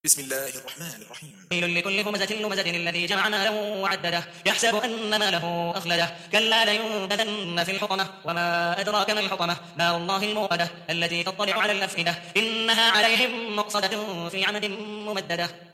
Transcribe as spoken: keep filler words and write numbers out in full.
بسم الله الرحمن الرحيم. ويل لكل همزة لمزة الذي جمع ماله وعدده يحسب أن ماله أخلده كلا لينبذن في الحطمة وما أدراك ما الحطمة نار الله الموقدة التي تطلع على الأفئدة إنها عليهم مؤصدة في عمد ممددة.